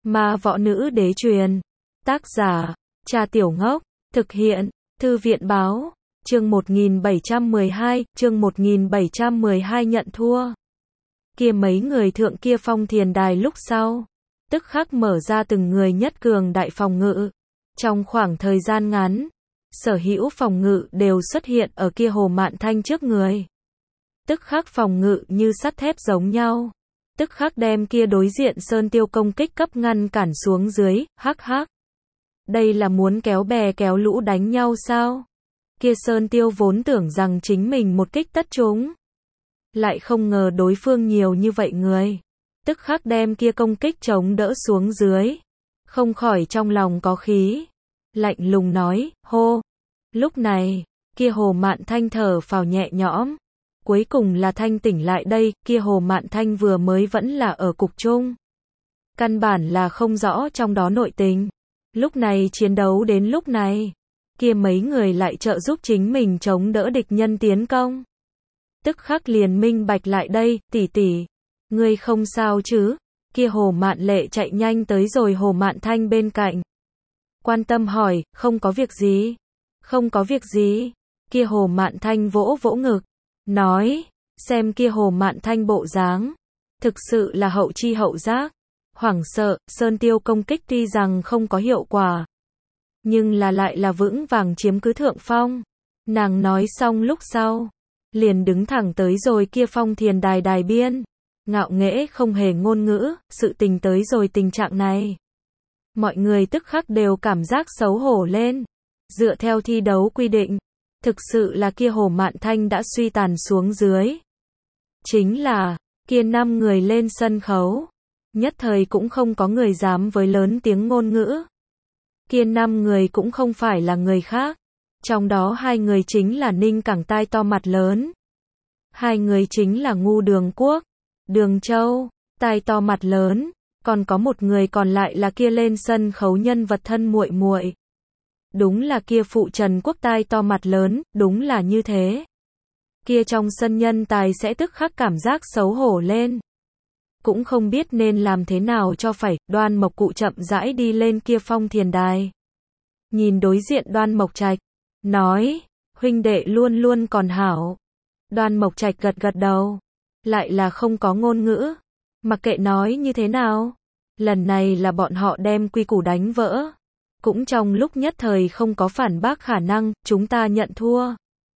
Ma võ nữ đế truyền. Tác giả, Trà Tiểu Ngốc. Thực hiện, Thư viện báo. Chương 1712, chương 1712 nhận thua. Kia mấy người thượng kia phong thiền đài lúc sau, tức khắc mở ra từng người nhất cường đại phòng ngự. Trong khoảng thời gian ngắn, sở hữu phòng ngự đều xuất hiện ở kia Hồ Mạn Thanh trước người. Tức khắc phòng ngự như sắt thép giống nhau. Tức khắc đem kia đối diện Sơn Tiêu công kích cấp ngăn cản xuống dưới, hắc hắc. Đây là muốn kéo bè kéo lũ đánh nhau sao? Kia Sơn Tiêu vốn tưởng rằng chính mình một kích tất trúng. Lại không ngờ đối phương nhiều như vậy người. Tức khắc đem kia công kích chống đỡ xuống dưới. Không khỏi trong lòng có khí. Lạnh lùng nói, hô. Lúc này, kia Hồ Mạn Thanh thở phào nhẹ nhõm. Cuối cùng là thanh tỉnh lại đây, kia Hồ Mạn Thanh vừa mới vẫn là ở cục chung. Căn bản là không rõ trong đó nội tình. Lúc này chiến đấu đến lúc này, kia mấy người lại trợ giúp chính mình chống đỡ địch nhân tiến công. Tức khắc liền minh bạch lại đây, tỷ tỷ, ngươi không sao chứ? Kia Hồ Mạn Lệ chạy nhanh tới rồi Hồ Mạn Thanh bên cạnh. Quan tâm hỏi, không có việc gì? Không có việc gì. Kia Hồ Mạn Thanh vỗ vỗ ngực, nói, xem kia Hồ Mạn Thanh bộ dáng, thực sự là hậu chi hậu giác. Hoảng sợ, Sơn Tiêu công kích tuy rằng không có hiệu quả, nhưng là lại là vững vàng chiếm cứ thượng phong. Nàng nói xong lúc sau, liền đứng thẳng tới rồi kia phong thiền đài đài biên, ngạo nghễ không hề ngôn ngữ, sự tình tới rồi tình trạng này. Mọi người tức khắc đều cảm giác xấu hổ lên. Dựa theo thi đấu quy định, thực sự là kia Hồ Mạn Thanh đã suy tàn xuống dưới. Chính là, kia 5 người lên sân khấu, nhất thời cũng không có người dám với lớn tiếng ngôn ngữ. Kia 5 người cũng không phải là người khác. Trong đó 2 người chính là Ninh Cảng tai to mặt lớn. 2 người chính là Ngu Đường Quốc, Đường Châu, tai to mặt lớn. Còn có một người còn lại là kia lên sân khấu nhân vật thân muội muội. Đúng là kia phụ Trần Quốc tai to mặt lớn, đúng là như thế. Kia trong sân nhân tài sẽ tức khắc cảm giác xấu hổ lên. Cũng không biết nên làm thế nào cho phải. Đoan Mộc Cụ chậm rãi đi lên kia phong thiền đài. Nhìn đối diện Đoan Mộc Trạch, nói, huynh đệ luôn luôn còn hảo. Đoan Mộc Trạch gật gật đầu, lại là không có ngôn ngữ. Mặc kệ nói như thế nào, lần này là bọn họ đem quy củ đánh vỡ. Cũng trong lúc nhất thời không có phản bác khả năng, chúng ta nhận thua.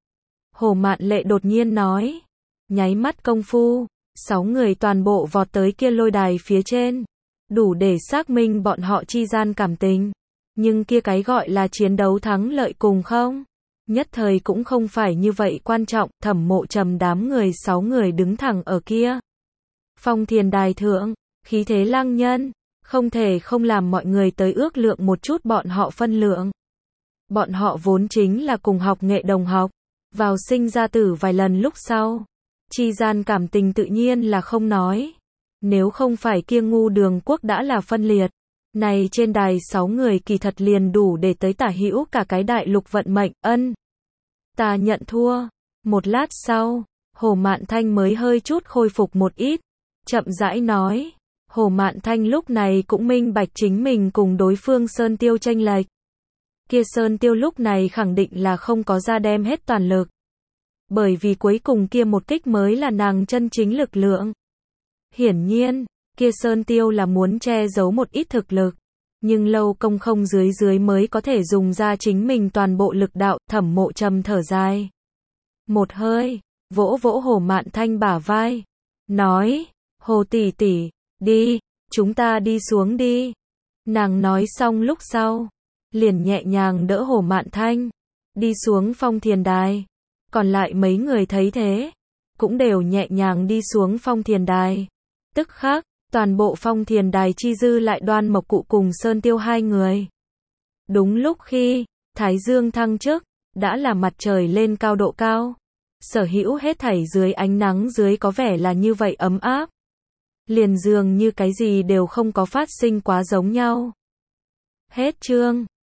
Hồ Mạn Lệ đột nhiên nói, nháy mắt công phu, 6 người toàn bộ vọt tới kia lôi đài phía trên, đủ để xác minh bọn họ chi gian cảm tình. Nhưng kia cái gọi là chiến đấu thắng lợi cùng không, nhất thời cũng không phải như vậy quan trọng. Thẩm Mộ Trầm đám người 6 người đứng thẳng ở kia phong thiền đài thượng, khí thế lăng nhân, không thể không làm mọi người tới ước lượng một chút bọn họ phân lượng. Bọn họ vốn chính là cùng học nghệ đồng học, vào sinh ra tử vài lần lúc sau, chi gian cảm tình tự nhiên là không nói. Nếu không phải kia Ngu Đường Quốc đã là phân liệt, này trên đài 6 người kỳ thật liền đủ để tới tả hữu cả cái đại lục vận mệnh. Ân, ta nhận thua. Một lát sau, Hồ Mạn Thanh mới hơi chút khôi phục một ít, chậm rãi nói. Hồ Mạn Thanh lúc này cũng minh bạch chính mình cùng đối phương Sơn Tiêu chênh lệch. Kia Sơn Tiêu lúc này khẳng định là không có ra đem hết toàn lực. Bởi vì cuối cùng kia một kích mới là nàng chân chính lực lượng. Hiển nhiên, kia Sơn Tiêu là muốn che giấu một ít thực lực. Nhưng lâu công không dưới mới có thể dùng ra chính mình toàn bộ lực đạo. Thẩm Mộ Trầm thở dài một hơi, vỗ vỗ Hồ Mạn Thanh bả vai, nói, Hồ tỷ tỷ, đi, chúng ta đi xuống đi. Nàng nói xong lúc sau, liền nhẹ nhàng đỡ Hồ Mạn Thanh, đi xuống phong thiền đài. Còn lại mấy người thấy thế, cũng đều nhẹ nhàng đi xuống phong thiền đài. Tức khắc, toàn bộ phong thiền đài chi dư lại Đoan Mộc Cụ cùng Sơn Tiêu 2 người. Đúng lúc khi thái dương thăng chức, đã là mặt trời lên cao độ cao. Sở hữu hết thảy dưới ánh nắng dưới có vẻ là như vậy ấm áp. Liền dường như cái gì đều không có phát sinh quá giống nhau. Hết chương.